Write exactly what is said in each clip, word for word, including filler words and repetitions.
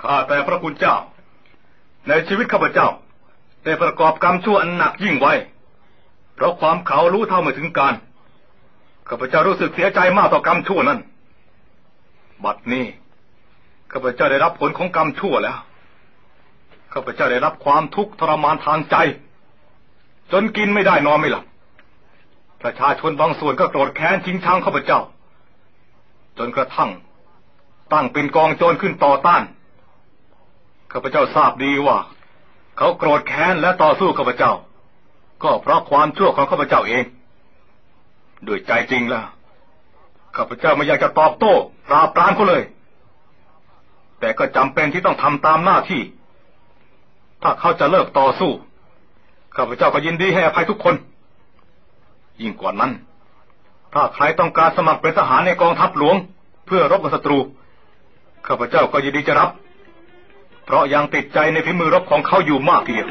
ข้าแต่พระคุณเจ้าในชีวิตข้าพเจ้าได้ประกอบกรรมชั่วอันหนักยิ่งไว้เพราะความเขารู้เท่าไม่ถึงการข้าพเจ้ารู้สึกเสียใจมากต่อกรรมชั่วนั้นบัดนี้ข้าพเจ้าได้รับผลของกรรมชั่วแล้วข้าพเจ้าได้รับความทุกข์ทรมานทางใจจนกินไม่ได้นอนไม่หลับประชาชนบางส่วนก็โกรธแค้นชิงชังข้าพเจ้าจนกระทั่งตั้งเป็นกองโจรขึ้นต่อต้านข้าพเจ้าทราบดีว่าเขาโกรธแค้นและต่อสู้ข้าพเจ้าก็เพราะความชั่วของข้าพเจ้าเองด้วยใจจริงแล้วข้าพเจ้าไม่อยากจะตอบโต้ปราบปรามเขาเลยแต่ก็จำเป็นที่ต้องทำตามหน้าที่ถ้าเขาจะเลิกต่อสู้ข้าพเจ้าก็ยินดีให้อภัยทุกคนยิ่งกว่านั้นถ้าใครต้องการสมัครเป็นทหารในกองทัพหลวงเพื่อรบกับศัตรูข้าพเจ้าก็ยินดีจะรับเพราะยังติดใจในฝีมือรบของเขาอยู่มากทีเดียว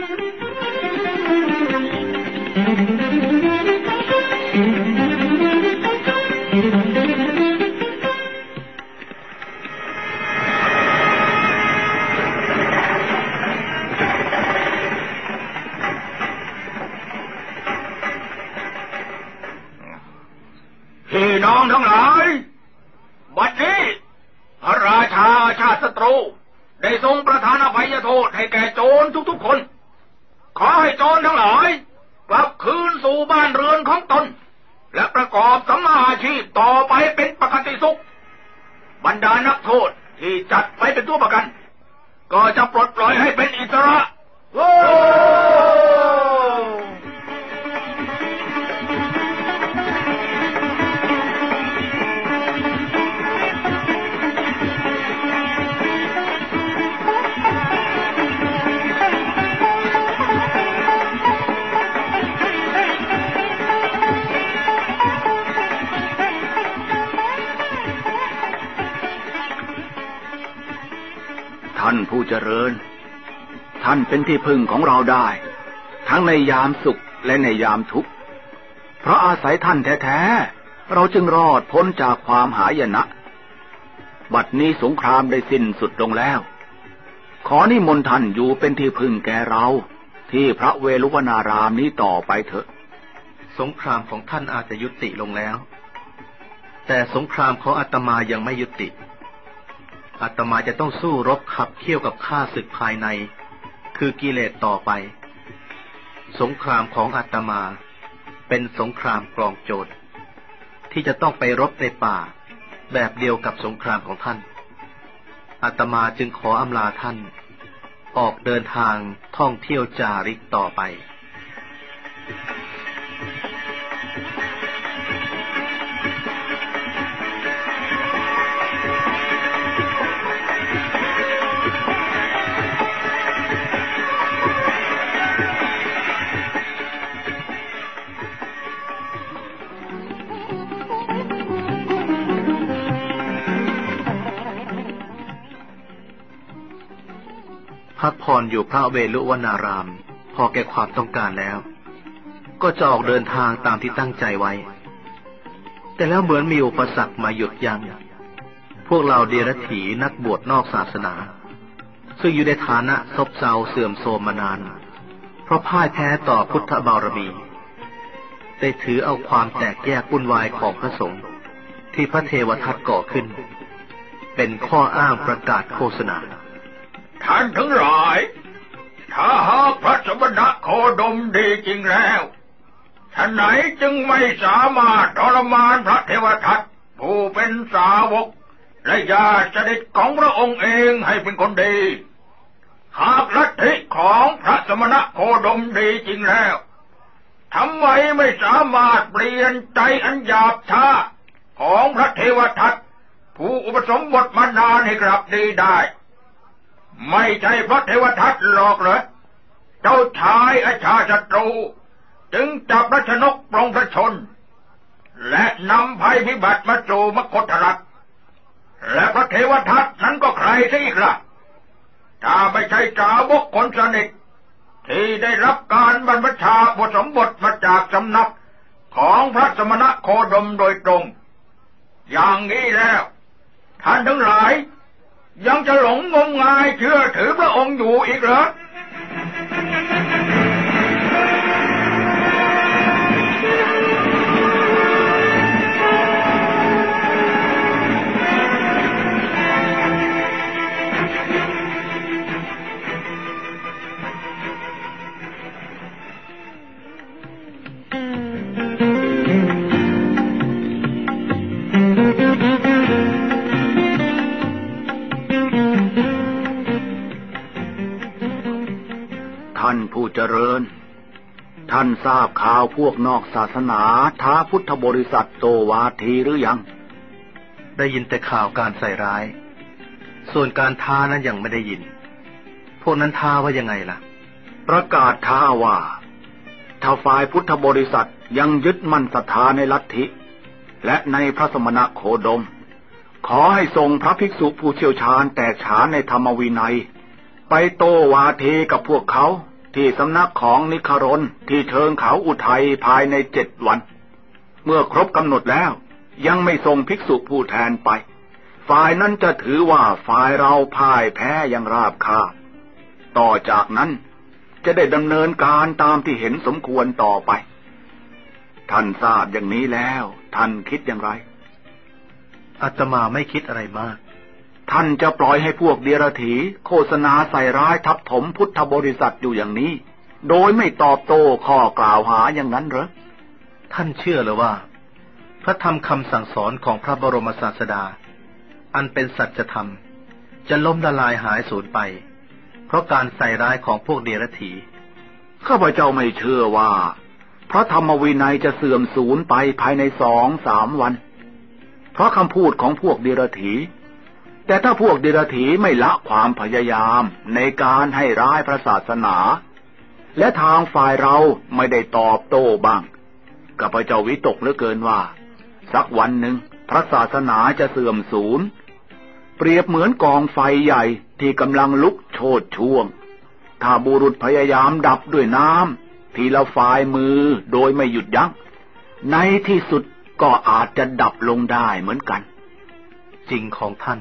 พี่น้องทั้งหลายบัดนี้พระราชาชาติศัตรูได้ทรงประทานอภัยโทษให้แก่โจรทุกๆคนขอให้โจรทั้งหลายกลับคืนสู่บ้านเรือนของตนและประกอบสัมมาอาชีพต่อไปเป็นปกติสุขบรรดานักโทษที่จัดไปเป็นตัวประกันก็จะปลดปล่อยให้เป็นอิสระโอ้ท่านผู้เจริญท่านเป็นที่พึ่งของเราได้ทั้งในยามสุขและในยามทุกข์เพราะอาศัยท่านแท้ๆเราจึงรอดพ้นจากความหายนะบัดนี้สงครามได้สิ้นสุดลงแล้วขอนิมนต์ท่านอยู่เป็นที่พึ่งแก่เราที่พระเวฬุวนารามนี้ต่อไปเถอะสงครามของท่านอาจจะยุติลงแล้วแต่สงครามของอาตมายังไม่ยุติอาตมาจะต้องสู้รบขับเคี่ยวกับข้าศึกภายในคือกิเลสต่อไปสงครามของอาตมาเป็นสงครามกลองโจรที่จะต้องไปรบในป่าแบบเดียวกับสงครามของท่านอาตมาจึงขออำลาท่านออกเดินทางท่องเที่ยวจาริกต่อไปพักผ่อนอยู่พระเวฬุวนารามพอแก่ความต้องการแล้วก็จะออกเดินทางตามที่ตั้งใจไว้แต่แล้วเหมือนมีอุปสรรคมาหยุดยั้งพวกเราเดรัจฉีนักบวชนอกศาสนาซึ่งอยู่ในฐานะซบเซาเสื่อมโทรมมานานเพราะพ่ายแพ้ต่อพุทธบารมีได้ถือเอาความแตกแยกวุ่นวายของพระสงฆ์ที่พระเทวทัตก่อขึ้นเป็นข้ออ้างประกาศโฆษณาท่านทั้งหลายถ้าหากพระสมณะโคดมดีจริงแล้วท่านไหนจึงไม่สามารถทรมานพระเทวทัตผู้เป็นสาวกและญาติสนิทของพระองค์เองให้เป็นคนดีหากลัทธิของพระสมณะโคดมดีจริงแล้วทำไมไม่สามารถเปลี่ยนใจอันหยาบช้าของพระเทวทัตผู้อุปสมบทมานานให้กลับดีได้ไม่ใช่พระเทวทัตหรอกเหรอเจ้าชายอาชาศัตรูจึงจับราชนกปลงพระชนและนำภัยพิบัติมาสู่มคธรัฐและพระเทวทัตนั้นก็ใครซะอีกล่ะถ้าไม่ใช่สาวกคนสนิทที่ได้รับการบรรพชาอุปสมบทมาจากสำนักของพระสมณะโคดมโดยตรงอย่างนี้แล้วท่านทั้งหลายยังจะหลงงมงายเชื่อถือพระองค์อยู่อีกเหรอท่านผู้เจริญท่านทราบข่าวพวกนอกศาสนาท้าพุทธบริษัทโตวาทีหรือยังได้ยินแต่ข่าวการใส่ร้ายส่วนการท้านั้นยังไม่ได้ยินพวกนั้นท้าว่ายังไงล่ะประกาศท้าว่าถ้าฝ่ายพุทธบริษัทยังยึดมั่นศรัทธาในลัทธิและในพระสมณโคดมขอให้ส่งพระภิกษุผู้เชี่ยวชาญแตกฉานในธรรมวินัยไปโตวาทีกับพวกเขาที่สำนักของนิครนที่เชิงเขาอุทัยภายในเจ็ดวันเมื่อครบกำหนดแล้วยังไม่ส่งภิกษุผู้แทนไปฝ่ายนั้นจะถือว่าฝ่ายเราพ่ายแพ้อย่างราบคาบต่อจากนั้นจะได้ดำเนินการตามที่เห็นสมควรต่อไปท่านทราบอย่างนี้แล้วท่านคิดอย่างไรอาตมาไม่คิดอะไรมากท่านจะปล่อยให้พวกเดรัจฉีโฆษณาใส่ร้ายทับถมพุทธบริษัทอยู่อย่างนี้โดยไม่ตอบโต้ข้อกล่าวหาอย่างนั้นเหรอท่านเชื่อหรือว่าพระธรรมคำสั่งสอนของพระบรมศาสดาอันเป็นสัจธรรมจะล้มละลายหายสูญไปเพราะการใส่ร้ายของพวกเดรัจฉีข้าพเจ้าไม่เชื่อว่าพระธรรมวินัยจะเสื่อมสูญไปภายในสองสามวันเพราะคำพูดของพวกเดรัจฉีแต่ถ้าพวกเดรัจฉีไม่ละความพยายามในการให้ร้ายพระศาสนาและทางฝ่ายเราไม่ได้ตอบโต้บ้างข้าพเจ้าวิตกเหลือเกินว่าสักวันหนึ่งพระศาสนาจะเสื่อมสูญเปรียบเหมือนกองไฟใหญ่ที่กำลังลุกโชติช่วงถ้าบุรุษพยายามดับด้วยน้ำทีละฝ่ายมือโดยไม่หยุดยั้งในที่สุดก็อาจจะดับลงได้เหมือนกันจริงของท่าน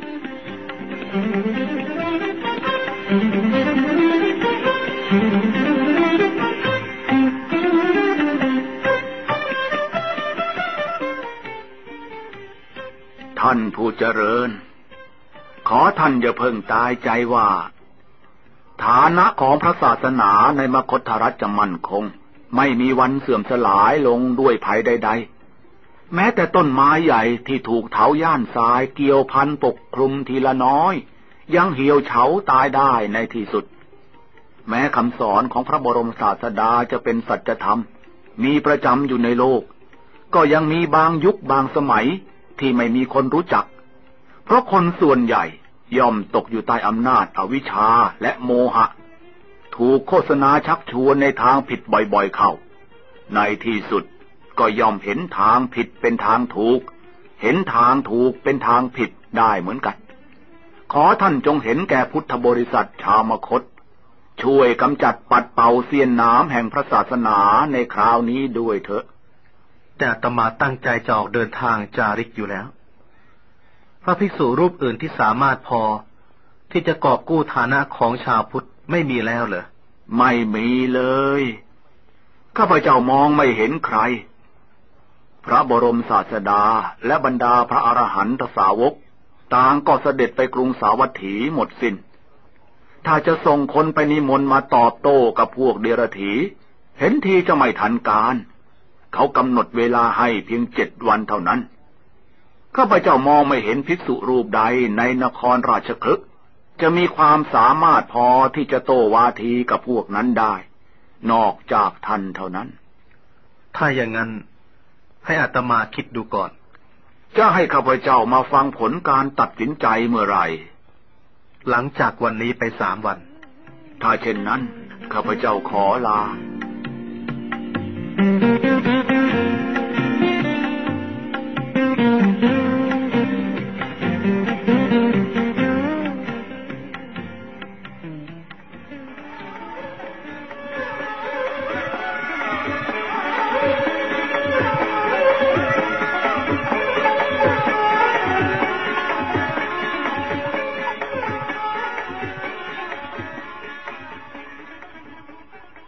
ท่านผู้เจริญขอท่านอย่าเพิ่งตายใจว่าฐานะของพระศาสนาในมคธรัฐจะมั่นคงไม่มีวันเสื่อมสลายลงด้วยภัยใดๆแม้แต่ต้นไม้ใหญ่ที่ถูกเถาย่านทรายเกี่ยวพันปกคลุมทีละน้อยยังเหี่ยวเฉาตายได้ในที่สุดแม้คำสอนของพระบรมศาสดาจะเป็นสัจธรรมมีประจำอยู่ในโลกก็ยังมีบางยุคบางสมัยที่ไม่มีคนรู้จักเพราะคนส่วนใหญ่ย่อมตกอยู่ใต้อำนาจอวิชชาและโมหะถูกโฆษณาชักชวนในทางผิดบ่อยๆเข้าในที่สุดก็ย่อมเห็นทางผิดเป็นทางถูกเห็นทางถูกเป็นทางผิดได้เหมือนกันขอท่านจงเห็นแก่พุทธบริษัทชาวมคธช่วยกำจัดปัดเป่าเสี้ยนน้ำแห่งพระศาสนาในคราวนี้ด้วยเถอะแต่อาตมาตั้งใจจะออกเดินทางจาริกอยู่แล้วพระภิกษุรูปอื่นที่สามารถพอที่จะกอบกู้ฐานะของชาวพุทธไม่มีแล้วเหรอไม่มีเลยข้าพเจ้ามองไม่เห็นใครพระบรมศาสดาและบรรดาพระอรหันตสาวกต่างก็เสด็จไปกรุงสาวัตถีหมดสิน้นถ้าจะส่งคนไปนิมนต์มาตอบโต้กับพวกเดรัจฉีเห็นทีจะไม่ทันการเขากำหนดเวลาให้เพียงเจ็ดวันเท่านั้นข้าพเจ้ามองไม่เห็นภิกษุรูปใดในนครราชคฤห์จะมีความสามารถพอที่จะโต้วาทีกับพวกนั้นได้นอกจากท่านเท่านั้นถ้าอย่างนั้นให้อาตมาคิดดูก่อนจะให้ข้าพเจ้ามาฟังผลการตัดสินใจเมื่อไหร่หลังจากวันนี้ไปสามวันถ้าเช่นนั้นข้าพเจ้าขอลา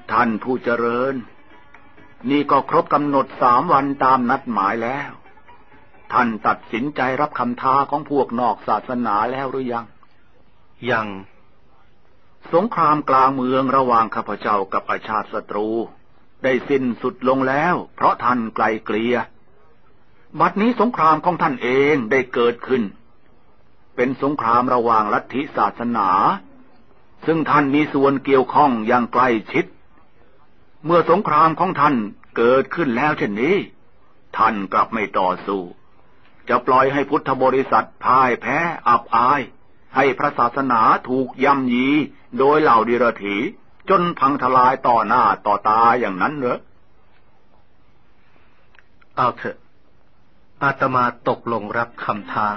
ท่านผู้เจริญนี่ก็ครบกำหนดสามวันตามนัดหมายแล้วท่านตัดสินใจรับคำท้าของพวกนอกศาสนาแล้วหรือยังยังสงครามกลางเมืองระหว่างข้าพเจ้ากับอาชาติศัตรูได้สิ้นสุดลงแล้วเพราะท่านไกลเกลี่ยบัดนี้สงครามของท่านเองได้เกิดขึ้นเป็นสงครามระหว่างลัทธิศาสนาซึ่งท่านมีส่วนเกี่ยวข้องอย่างใกล้ชิดเมื่อสงครามของท่านเกิดขึ้นแล้วเช่นนี้ท่านกลับไม่ต่อสู้จะปล่อยให้พุทธบริษัทพ่ายแพ้อับอายให้พระศาสนาถูกย่ำยีโดยเหล่าดิรถีจนพังทลายต่อหน้าต่อตาอย่างนั้นเหรอเอาเถอะอาตมาตกลงรับคำท้า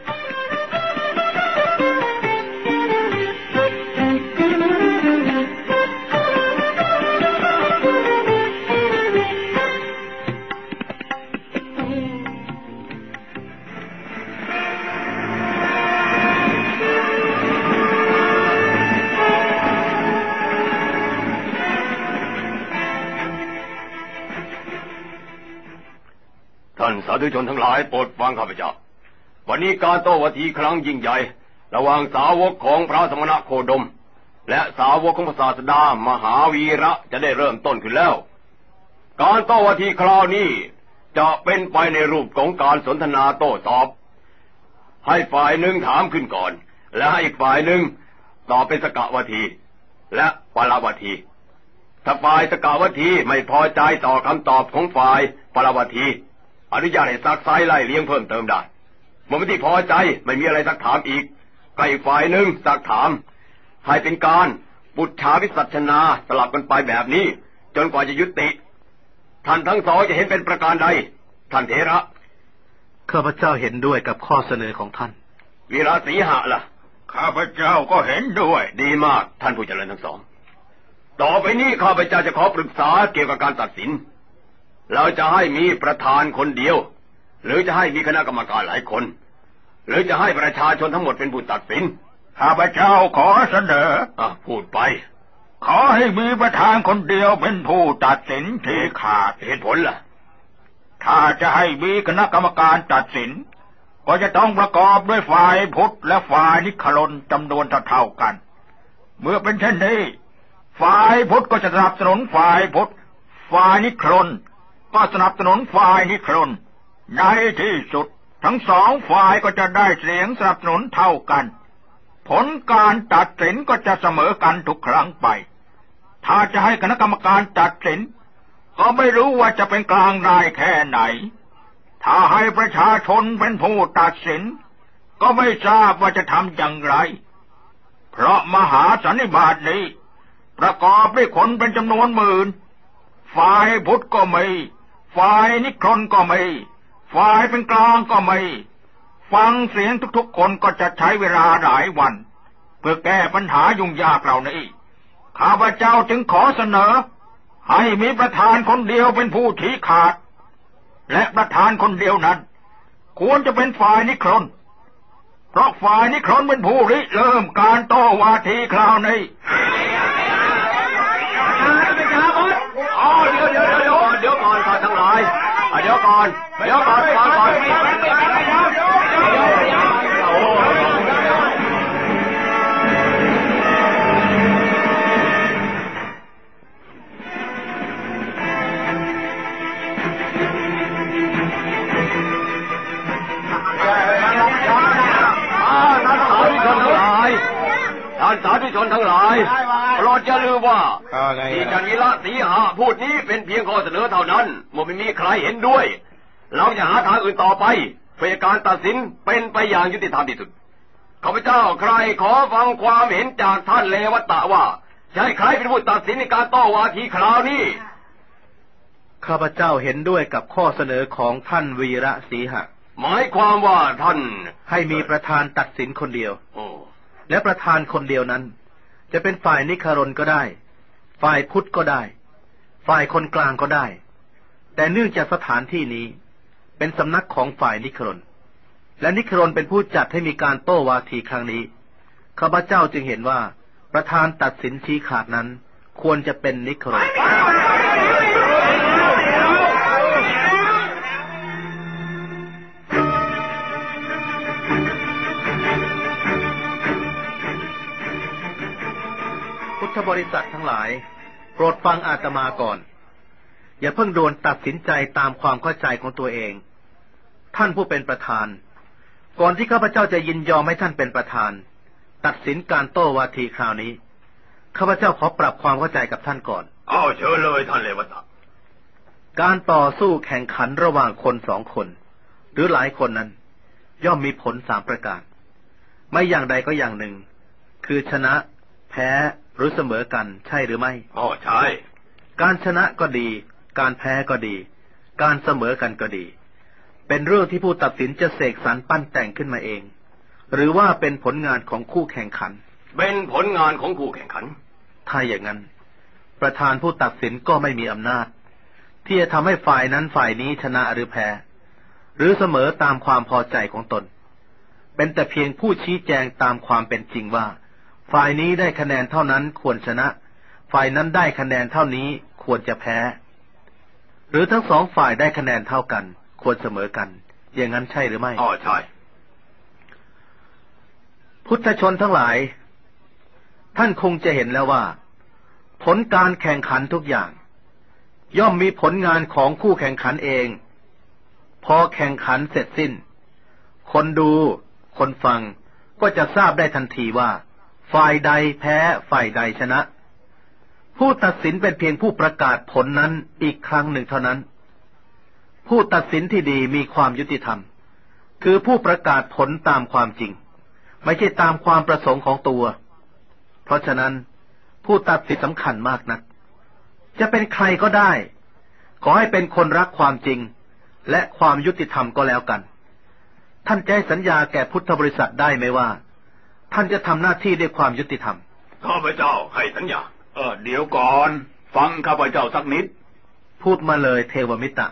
ท่านสาธุชนทั้งหลายโปรดฟังข้าพเจ้าวันนี้การโต้วาทีครั้งยิ่งใหญ่ระหว่างสาวกของพระสมณโคดมและสาวกของพระศาสดามหาวีระจะได้เริ่มต้นขึ้นแล้วการโต้วาทีคราวนี้จะเป็นไปในรูปของการสนทนาโต้ตอบให้ฝ่ายหนึ่งถามขึ้นก่อนและให้อีกฝ่ายหนึ่งตอบเป็นสกวาทีและปรวาทีถ้าฝ่ายสกวาทีไม่พอใจต่อคำตอบของฝ่ายปรวาทีอนุญาตให้ซักไซไล่เลี้ยงเพิ่มเติมได้เมื่อไม่ที่พอใจไม่มีอะไรซักถามอีกก็อีกฝ่ายหนึ่งซักถามให้เป็นการปุจฉาวิสัชนาสลับกันไปแบบนี้จนกว่าจะยุติท่านทั้งสองจะเห็นเป็นประการใดท่านเถระข้าพเจ้าเห็นด้วยกับข้อเสนอของท่านวีระสีหะล่ะข้าพเจ้าก็เห็นด้วยดีมากท่านผู้เจริญทั้งสองต่อไปนี้ข้าพเจ้าจะขอปรึกษาเกี่ยวกับการตัดสินเราจะให้มีประธานคนเดียวหรือจะให้มีคณะกรรมการหลายคนหรือจะให้ประชาชนทั้งหมดเป็นผู้ตัดสินข้าพเจ้าขอเสนออ่ะพูดไปขอให้มีประธานคนเดียวเป็นผู้ตัดสินที่ขาดเหตุผลล่ะถ้าจะให้มีคณะกรรมการตัดสินก็จะต้องประกอบด้วยฝ่ายพุทธและฝ่ายนิครนจำนวนเท่ากันเมื่อเป็นเช่นนี้ฝ่ายพุทธก็จะสนับสนุนฝ่ายพุทธฝ่ายนิครนก็สนับสนุนฝ่ายนิครนในที่สุดทั้งสองฝ่ายก็จะได้เสียงสนับสนุนเท่ากันผลการตัดสินก็จะเสมอกันทุกครั้งไปถ้าจะให้คณะกรรมการตัดสินก็ไม่รู้ว่าจะเป็นกลางได้แค่ไหนถ้าให้ประชาชนเป็นผู้ตัดสินก็ไม่ทราบว่าจะทำอย่างไรเพราะมหาสันนิบาตนี้ประกอบด้วยคนเป็นจำนวนหมื่นฝ่ายพุทธก็ไม่ฝ่ายนิครนก็ไม่ฝ่ายเป็นกลางก็ไม่ฟังเสียงทุกๆคนก็จะใช้เวลาหลายวันเพื่อแก้ปัญหายุ่งยากเหล่านี้ข้าพเจ้าจึงขอเสนอให้มีประธานคนเดียวเป็นผู้ชี้ขาดและประธานคนเดียวนั้นควรจะเป็นฝ่ายนิครนเพราะฝ่ายนิครนเป็นผู้ริเริ่มการโต้วาทีคราวนี้อ๋อเดี๋ยวเดี๋ยวเดี๋ยวเดี๋ยวก่อนก่อนทั้งหลายเดี๋ยวก่อนเดี๋ยวก่อนก่อนก่อนท่านสาธุชนทั้งหลายโปรดอย่าลืมว่าที่จันวิระสีหะพูดนี้เป็นเพียงข้อเสนอเท่านั้นเมื่อไม่มีใครเห็นด้วยเราจะหาทางอื่นต่อไปเพื่อการตัดสินเป็นไปอย่างยุติธรรมที่สุดข้าพเจ้าใครขอฟังความเห็นจากท่านเลวัตตะว่าจะให้ใครเป็นผู้ตัดสินในการโต้วาทีคราวนี้ข้าพเจ้าเห็นด้วยกับข้อเสนอของท่านวีระสีหะหมายความว่าท่านให้มีประธานตัดสินคนเดียวโอ้และประธานคนเดียวนั้นจะเป็นฝ่ายนิครนก็ได้ฝ่ายพุทธก็ได้ฝ่ายคนกลางก็ได้แต่เนื่องจากสถานที่นี้เป็นสำนักของฝ่ายนิครนและนิครนเป็นผู้จัดให้มีการโต้วาทีครั้งนี้ข้าพเจ้าจึงเห็นว่าประธานตัดสินชี้ขาดนั้นควรจะเป็นนิครนพุทธบริษัททั้งหลายโปรดฟังอาตมาก่อนอย่าเพิ่งโดนตัดสินใจตามความเข้าใจของตัวเองท่านผู้เป็นประธานก่อนที่ข้าพเจ้าจะยินยอมให้ท่านเป็นประธานตัดสินการโต้วาทีคราวนี้ข้าพเจ้าขอปรับความเข้าใจกับท่านก่อนอ้าวเชิญเลยท่านเลวตะการต่อสู้แข่งขันระหว่างคนสองคนหรือหลายคนนั้นย่อมมีผลสามประการไม่อย่างใดก็อย่างหนึ่งคือชนะแพ้หรือเสมอกันใช่หรือไม่อ๋อใช่การชนะก็ดีการแพ้ก็ดีการเสมอกันก็ดีเป็นเรื่องที่ผู้ตัดสินจะเสกสรรปั้นแต่งขึ้นมาเองหรือว่าเป็นผลงานของคู่แข่งขันเป็นผลงานของคู่แข่งขันถ้าอย่างนั้นประธานผู้ตัดสินก็ไม่มีอำนาจที่จะทำให้ฝ่ายนั้นฝ่ายนี้ชนะหรือแพ้หรือเสมอตามความพอใจของตนเป็นแต่เพียงผู้ชี้แจงตามความเป็นจริงว่าฝ่ายนี้ได้คะแนนเท่านั้นควรชนะฝ่ายนั้นได้คะแนนเท่านี้ควรจะแพ้หรือทั้งสองฝ่ายได้คะแนนเท่ากันควรเสมอกันอย่างนั้นใช่หรือไม่อ๋อใช่พุทธชนทั้งหลายท่านคงจะเห็นแล้วว่าผลการแข่งขันทุกอย่างย่อมมีผลงานของคู่แข่งขันเองพอแข่งขันเสร็จสิ้นคนดูคนฟังก็จะทราบได้ทันทีว่าฝ่ายใดแพ้ฝ่ายใดชนะผู้ตัดสินเป็นเพียงผู้ประกาศผลนั้นอีกครั้งหนึ่งเท่านั้นผู้ตัดสินที่ดีมีความยุติธรรมคือผู้ประกาศผลตามความจริงไม่ใช่ตามความประสงค์ของตัวเพราะฉะนั้นผู้ตัดสินสำคัญมากนักจะเป็นใครก็ได้ขอให้เป็นคนรักความจริงและความยุติธรรมก็แล้วกันท่านจะให้สัญญาแก่พุทธบริษัทได้ไหมว่าท่านจะทำหน้าที่ด้วยความยุติธรรมข้าพเจ้าให้สัญญาเออเดี๋ยวก่อนฟังข้าพเจ้าสักนิดพูดมาเลยเทวมิตร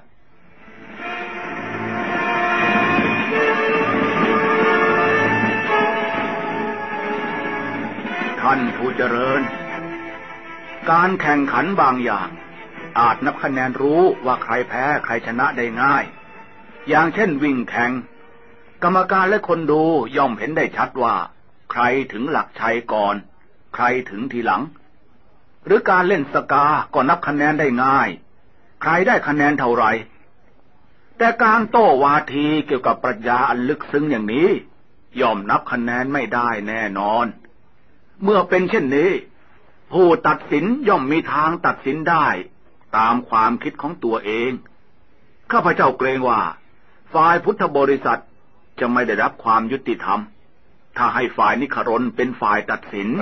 ท่านผู้เจริญการแข่งขันบางอย่างอาจนับคะแนนรู้ว่าใครแพ้ใครชนะได้ง่ายอย่างเช่นวิ่งแข่งกรรมการและคนดูย่อมเห็นได้ชัดว่าใครถึงหลักชัยก่อนใครถึงทีหลังหรือการเล่นสกาก็นับคะแนนได้ง่ายใครได้คะแนนเท่าไหร่แต่การโต้วาทีเกี่ยวกับปรัชญาอันลึกซึ้งอย่างนี้ย่อมนับคะแนนไม่ได้แน่นอนเมื่อเป็นเช่นนี้ผู้ตัดสินย่อมมีทางตัดสินได้ตามความคิดของตัวเองข้าพเจ้าเกรงว่าฝ่ายพุทธบริษัทจะไม่ได้รับความยุติธรรมถ้าให้ฝ่ายนิครนเป็นฝ่ายตัดสิน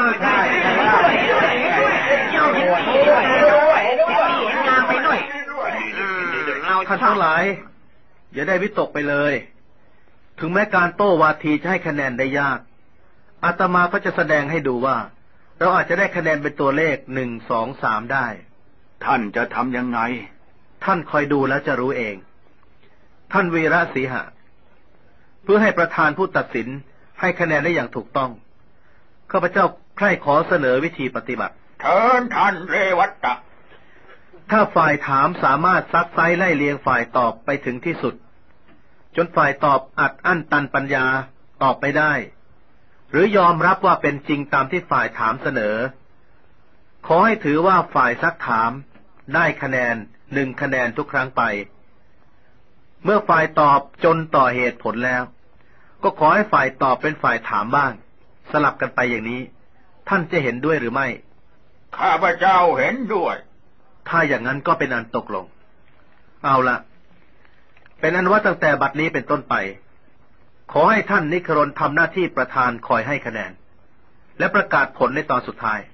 ท่านทั้งหลายอย่าได้วิตกไปเลยถึงแม้การโต้วาทีจะให้คะแนนได้ยากอาตมาก็จะแสดงให้ดูว่าเราอาจจะได้คะแนนเป็นตัวเลขหนึ่งสองสามได้ท่านจะทำยังไงท่านคอยดูแล้วจะรู้เองท่านวีระสีหะเพื่อให้ประธานผู้ตัดสินให้คะแนนได้อย่างถูกต้องข้าพเจ้าใคร่ขอเสนอวิธีปฏิบัติเชิญท่านเรวัตะถ้าฝ่ายถามสามารถซักไซไล่เลียงฝ่ายตอบไปถึงที่สุดจนฝ่ายตอบอัดอั้นตันปัญญาตอบไปได้หรือยอมรับว่าเป็นจริงตามที่ฝ่ายถามเสนอขอให้ถือว่าฝ่ายซักถามได้คะแนนหนึ่งคะแนนทุกครั้งไปเมื่อฝ่ายตอบจนต่อเหตุผลแล้วก็ขอให้ฝ่ายตอบเป็นฝ่ายถามบ้างสลับกันไปอย่างนี้ท่านจะเห็นด้วยหรือไม่ข้าพเจ้าเห็นด้วยถ้าอย่างนั้นก็เป็นอันตกลงเอาละเป็นอันว่าตั้งแต่บัดนี้เป็นต้นไปขอให้ท่านนิครนทำหน้าที่ประธานคอยให้คะแนนและประกาศผลในตอนสุดท้าย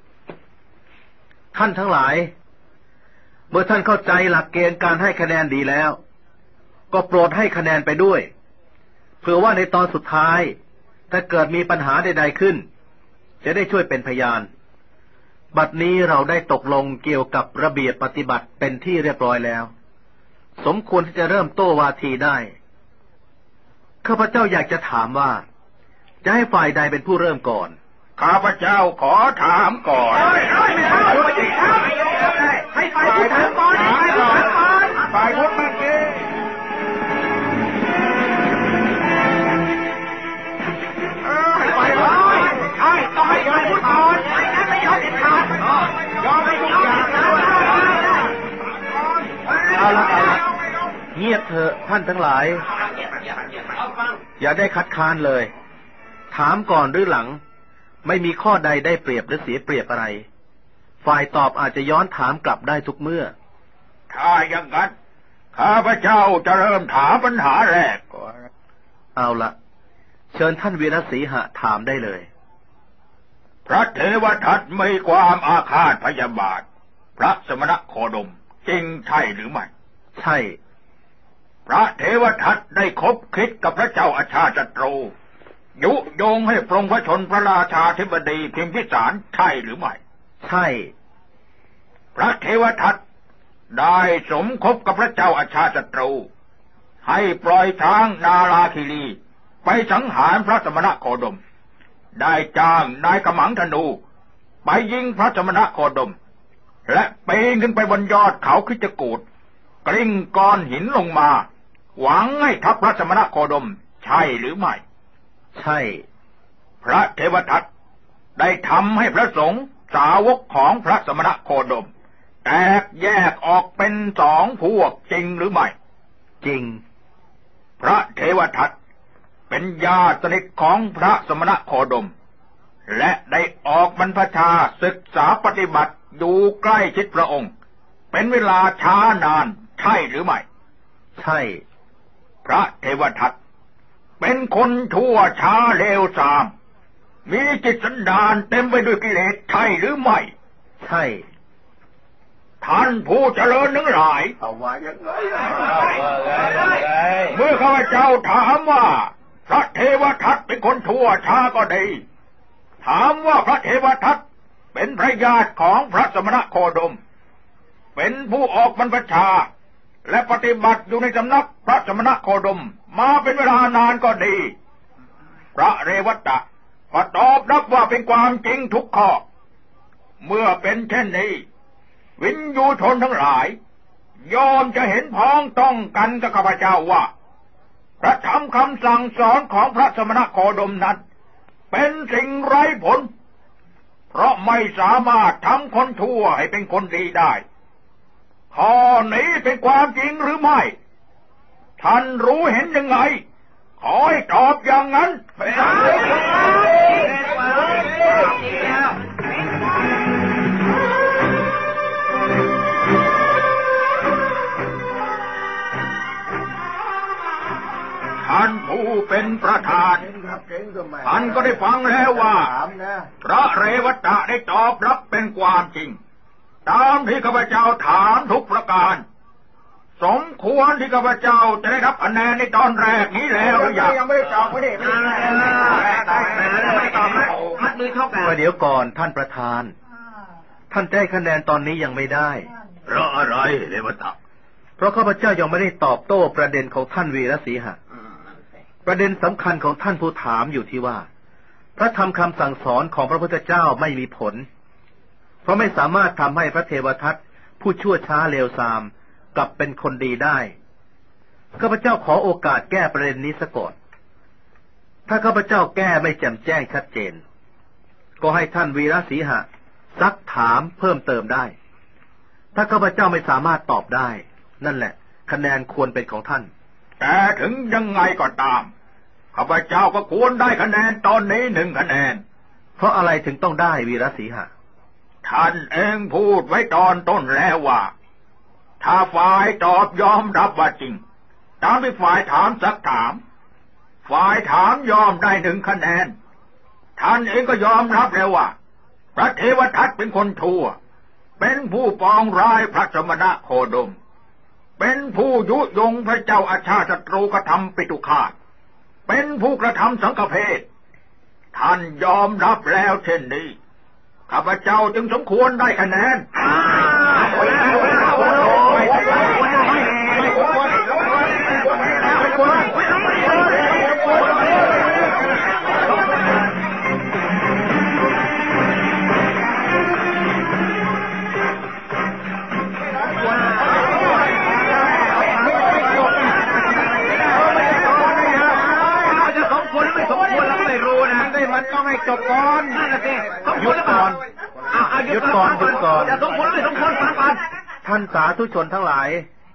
ท่านทั้งหลายเมื่อท่านเข้าใจหลักเกณฑ์การให้คะแนนดีแล้วก็โปรดให้คะแนนไปด้วยเผื่อว่าในตอนสุดท้ายถ้าเกิดมีปัญหาใดๆขึ้นจะได้ช่วยเป็นพยานบัดนี้เราได้ตกลงเกี่ยวกับระเบียบปฏิบัติเป็นที่เรียบร้อยแล้วสมควรที่จะเริ่มโต้วาทีได้ข้าพเจ้าอยากจะถามว่าจะให้ฝ่ายใดเป็นผู้เริ่มก่อนข้าพเจ้าขอถามก่อนให้ไปพูดถามก่อนให้ไปพูดถามก่อนไปพูดเมื่อกี้ไปเลยใช่ต้องให้ไปพูดก่อนไม่งั้นไม่ยอมเด็ดขาดยอมให้ทุกอย่างเอาละเอาละเงียบเถอะท่านทั้งหลายอย่าได้คัดค้านเลยถามก่อนหรือหลังไม่มีข้อใดได้เปรียบหรือเสียเปรียบอะไรฝ่ายตอบอาจจะย้อนถามกลับได้ทุกเมื่อถ้าอย่างนั้นข้าพเจ้าจะเริ่มถามปัญหาแรกก่อนเอาละเชิญท่านวีรสีหะถามได้เลยพระเทวทัตมีความอาฆาตพยาบาทพระสมณโคดมจริงใช่หรือไม่ใช่พระเทวทัตได้คบคิดกับพระเจ้าอาชาติศัตรูยุยงให้ปรงพระชนพระราชาธิบดีพิมพิสารใช่หรือไม่ใช่พระเทวทัตได้สมคบกับพระเจ้าอาชาติศัตรูให้ปล่อยช้างนาราคิรีไปสังหารพระสมณโคดมได้จ้างนายกมังธนูไปยิงพระสมณโคดมและปีนขึ้นไปบนยอดเขาคิจกูฏกลิ้งก้อนหินลงมาหวังให้ทับพระสมณโคดมใช่หรือไม่ใช่พระเทวทัตได้ทำให้พระสงฆ์สาวกของพระสมณโคดมแตกแยกออกเป็นสองพวกจริงหรือไม่จริงพระเทวทัตเป็นญาติสนิทของพระสมณโคดมและได้ออกบรรพชาศึกษาปฏิบัติอยู่ใกล้ชิดพระองค์เป็นเวลาช้านานใช่หรือไม่ใช่พระเทวทัตเป็นคนชั่วช้าเลวทรามมีจิตสันดานเต็มไปด้วยกิเลสใช่หรือไม่ใช่ท่านผู้เจริญทั้งหลายเอาว่ายังไงเมื่อข้าพเจ้าถามว่าพระเทวทัตเป็นคนชั่วช้าก็ดีถามว่าพระเทวทัตเป็นพระญาติของพระสมณโคดมเป็นผู้ออกบรรพชาและปฏิบัติอยู่ในสำนักพระสมณโคดมมาเป็นเวลานานก็ดีพระเรวัตะก็ตอบรับว่าเป็นความจริงทุกข้อเมื่อเป็นเช่นนี้วินยูชนทั้งหลายยอมจะเห็นพ้องต้องกันกับข้าพเจ้าว่าพระธรรมคำสั่งสอนของพระสมณโคดมนั้นเป็นสิ่งไร้ผลเพราะไม่สามารถทำคนชั่วให้เป็นคนดีได้ข้อนี้เป็นความจริงหรือไม่ท่านรู้เห็นยังไงขอให้ตอบอย่างนั้นท่านผู้เป็นประธานท่านก็ได้ฟังแล้วว่าพระเรวัตะได้ตอบรับเป็นความจริงตามที่ข้าพเจ้าถามทุกประการสมควรที่ข้าพเจ้าจะได้รับคะแนนในตอนแรกนี้แล้วหรือยังยังไม่ได้ตอบไม่ได้ไม่ได้ตอบมัดมือเท่ากันเดี๋ยวก่อนท่านประธานท่านได้คะแนนตอนนี้ยังไม่ได้เพราะอะไรเรวัตะเพราะข้าพเจ้ายังไม่ได้ตอบโต้ประเด็นของท่านวีรสีหะประเด็นสำคัญของท่านผู้ถามอยู่ที่ว่าพระธรรมคำสั่งสอนของพระพุทธเจ้าไม่มีผลเพราะไม่สามารถทำให้พระเทวทัตผู้ชั่วช้าเลวทรามกลับเป็นคนดีได้ข้าพเจ้าขอโอกาสแก้ประเด็นนี้ซะก่อนถ้าข้าพเจ้าแก้ไม่แจ่มแจ้งชัดเจนก็ให้ท่านวีรสีหะซักถามเพิ่มเติมได้ถ้าข้าพเจ้าไม่สามารถตอบได้นั่นแหละคะแนนควรเป็นของท่านแต่ถึงยังไงก็ตามข้าพเจ้าก็ควรได้คะแนนตอนนี้หนึ่งคะแนนเพราะอะไรถึงต้องได้วีรสีหะท่านเองพูดไว้ตอนต้นแล้วว่าถ้าฝ่ายตอบยอมรับว่าจริงตามที่ฝ่ายถามสักถามฝ่ายถามยอมได้หนึ่งคะแนนท่านเองก็ยอมรับแล้วว่าพระเทวทัตเป็นคนชั่วเป็นผู้ปองร้ายพระสมณโคดมเป็นผู้ยุยงพระเจ้าอาชาติศัตรูกระทำปิตุฆาตเป็นผู้กระทำสังฆเพศท่านยอมรับแล้วเช่นนี้ข้าพเจ้าจึงสมควรได้คะแนนนั่นแหละสิหยุดก่อนหยุดก่อนหยุดก่อนจะสมควรไม่สมควรฟังก่อนท่านสาธุชนทั้งหลาย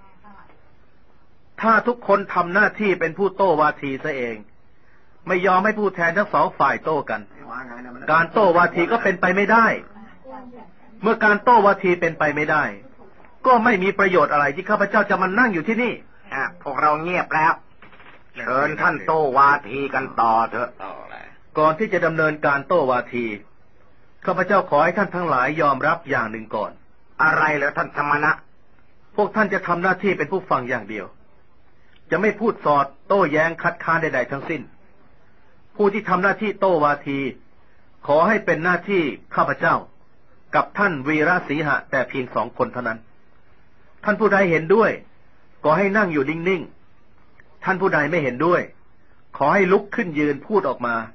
ถ้าทุกคนทำหน้าที่เป็นผู้โต้วาทีซะเองไม่ยอมให้ผู้แทนทั้งสองฝ่ายโต้กันการโต้วาทีก็เป็นไปไม่ได้เมื่อการโต้วาทีเป็นไปไม่ได้ก็ไม่มีประโยชน์อะไรที่ข้าพเจ้าจะมานั่งอยู่ที่นี่อ่ะพวกเราเงียบแล้วเชิญท่านโต้วาทีกันต่อเถอะก่อนที่จะดำเนินการโต้วาทีข้าพเจ้าขอให้ท่านทั้งหลายยอมรับอย่างหนึ่งก่อนอะไรเหรอท่านสมณะพวกท่านจะทำหน้าที่เป็นผู้ฟังอย่างเดียวจะไม่พูดสอดโต้แย้งคัดค้านใดๆทั้งสิ้นผู้ที่ทำหน้าที่โต้วาทีขอให้เป็นหน้าที่ข้าพเจ้ากับท่านวีระสีหะแต่เพียงสองคนเท่านั้นท่านผู้ใดเห็นด้วยก็ให้นั่งอยู่นิ่งๆท่านผู้ใดไม่เห็นด้วยขอให้ลุกขึ้นยืนพูดออกมา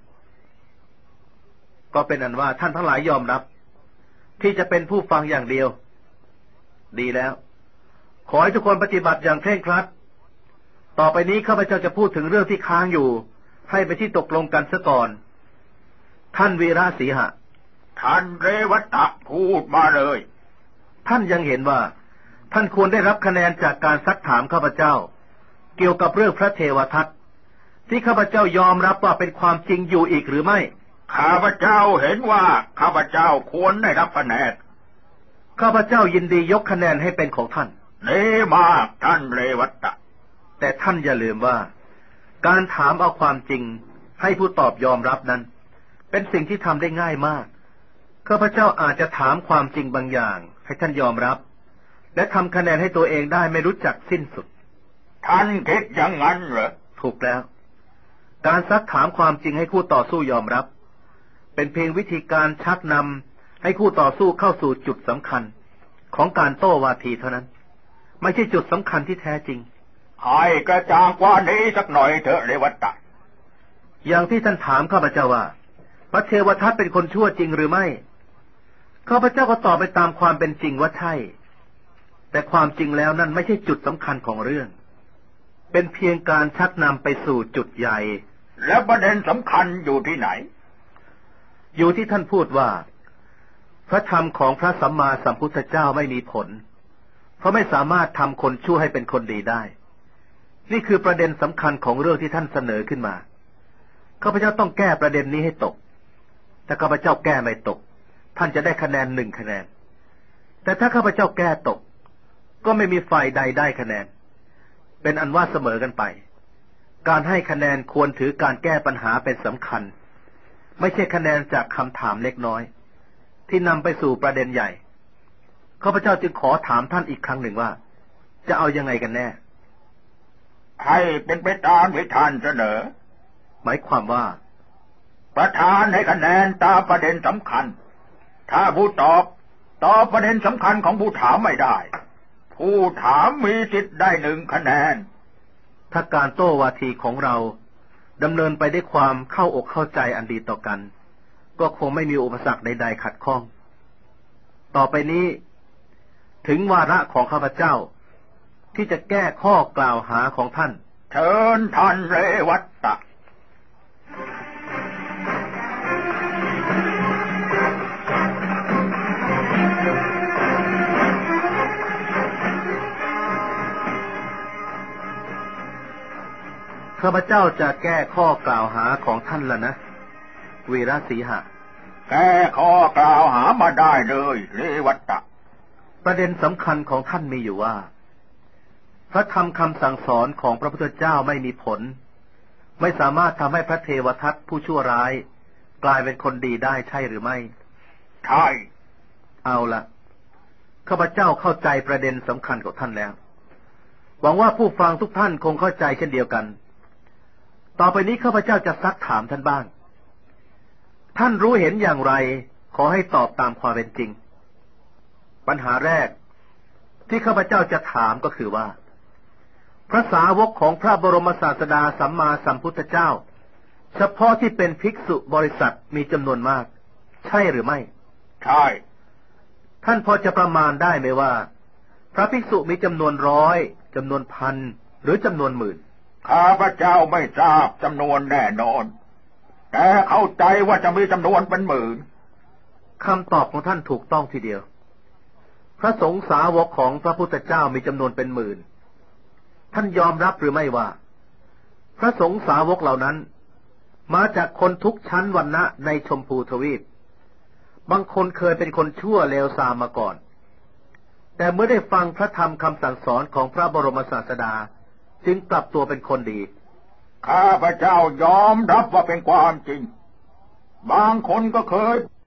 ก็เป็นอันว่าท่านทั้งหลายยอมรับที่จะเป็นผู้ฟังอย่างเดียวดีแล้วขอให้ทุกคนปฏิบัติอย่างเคร่งครัดต่อไปนี้ข้าพเจ้าจะพูดถึงเรื่องที่ค้างอยู่ให้ไปที่ตกลงกันซะก่อนท่านวีระสีหะท่านเรวัตะพูดมาเลยท่านยังเห็นว่าท่านควรได้รับคะแนนจากการซักถามข้าพเจ้าเกี่ยวกับเรื่องพระเทวทัตที่ข้าพเจ้ายอมรับว่าเป็นความจริงอยู่อีกหรือไม่ข้าพเจ้าเห็นว่าข้าพเจ้าควรได้รับคะแนนข้าพเจ้ายินดียกคะแนนให้เป็นของท่านดีมากท่านเรวัตะแต่ท่านอย่าลืมว่าการถามเอาความจริงให้ผู้ตอบยอมรับนั้นเป็นสิ่งที่ทำได้ง่ายมากข้าพเจ้าอาจจะถามความจริงบางอย่างให้ท่านยอมรับและทำคะแนนให้ตัวเองได้ไม่รู้จักสิ้นสุดท่านคิดอย่างนั้นเหรอถูกแล้วการซักถามความจริงให้คู่ต่อสู้ยอมรับเป็นเพียงวิธีการชักนำให้คู่ต่อสู้เข้าสู่จุดสำคัญของการโต้วาทีเท่านั้นไม่ใช่จุดสำคัญที่แท้จริงให้กระจ่างกว่านี้สักหน่อยเถอะเรวัตะอย่างที่ท่านถามข้าพเจ้าว่าพระเทวทัตเป็นคนชั่วจริงหรือไม่ข้าพเจ้าก็ตอบไปตามความเป็นจริงว่าใช่แต่ความจริงแล้วนั่นไม่ใช่จุดสำคัญของเรื่องเป็นเพียงการชักนำไปสู่จุดใหญ่แล้วประเด็นสำคัญอยู่ที่ไหนอยู่ที่ท่านพูดว่าพระธรรมของพระสัมมาสัมพุทธเจ้าไม่มีผลเพราะไม่สามารถทำคนชั่วให้เป็นคนดีได้นี่คือประเด็นสำคัญของเรื่องที่ท่านเสนอขึ้นมาข้าพเจ้าต้องแก้ประเด็นนี้ให้ตกถ้าข้าพเจ้าแก้ไม่ตกท่านจะได้คะแนนหนึ่งคะแนนแต่ถ้าข้าพเจ้าแก้ตกก็ไม่มีฝ่ายใดได้คะแนนเป็นอันว่าเสมอกันไปการให้คะแนนควรถือการแก้ปัญหาเป็นสำคัญไม่ใช่คะแนนจากคำถามเล็กน้อยที่นำไปสู่ประเด็นใหญ่ข้าพเจ้าจึงขอถามท่านอีกครั้งหนึ่งว่าจะเอายังไงกันแน่ให้เป็นไปตามที่ท่านเสนอหมายความว่าประธานให้คะแนนตามประเด็นสำคัญถ้าผู้ตอบตอบประเด็นสำคัญของผู้ถามไม่ได้ผู้ถามมีสิทธิ์ได้หนึ่งคะแนนถ้าการโต้วาทีของเราดำเนินไปด้วยความเข้าอกเข้าใจอันดีต่อกันก็คงไม่มีอุปสรรคใดๆขัดข้องต่อไปนี้ถึงวาระของข้าพเจ้าที่จะแก้ข้อกล่าวหาของท่านเชิญท่านเรวัตะข้าพเจ้าจะแก้ข้อกล่าวหาของท่านแล้วนะวีระสีหะแก้ข้อกล่าวหามาได้เลยเรวัตะประเด็นสำคัญของท่านมีอยู่ว่าพระธรรมคำสั่งสอนของพระพุทธเจ้าไม่มีผลไม่สามารถทำให้พระเทวทัตผู้ชั่วร้ายกลายเป็นคนดีได้ใช่หรือไม่ใช่เอาละข้าพเจ้าเข้าใจประเด็นสำคัญของท่านแล้วหวังว่าผู้ฟังทุกท่านคงเข้าใจเช่นเดียวกันต่อไปนี้ข้าพเจ้าจะซักถามท่านบ้างท่านรู้เห็นอย่างไรขอให้ตอบตามความเป็นจริงปัญหาแรกที่ข้าพเจ้าจะถามก็คือว่าพระสาวกของพระบรมศาสดาสัมมาสัมพุทธเจ้าเฉพาะที่เป็นภิกษุบริษัทมีจำนวนมากใช่หรือไม่ใช่ท่านพอจะประมาณได้ไหมว่าพระภิกษุมีจำนวนร้อยจำนวนพันหรือจำนวนหมื่นข้าพเจ้าไม่ทราบจำนวนแน่นอนแกเข้าใจว่าจะมีจำนวนเป็นหมื่นคำตอบของท่านถูกต้องทีเดียวพระสงฆ์สาวกของพระพุทธเจ้ามีจำนวนเป็นหมื่นท่านยอมรับหรือไม่ว่าพระสงฆ์สาวกเหล่านั้นมาจากคนทุกชั้นวรรณะในชมพูทวีปบางคนเคยเป็นคนชั่วเลวทรามมาก่อนแต่เมื่อได้ฟังพระธรรมคำสั่งสอนของพระบรมศาสดาจึงกลับตัวเป็นคนดีข้าพเจ้ายอมรับว่าเป็นความจริงบางคนก็เคย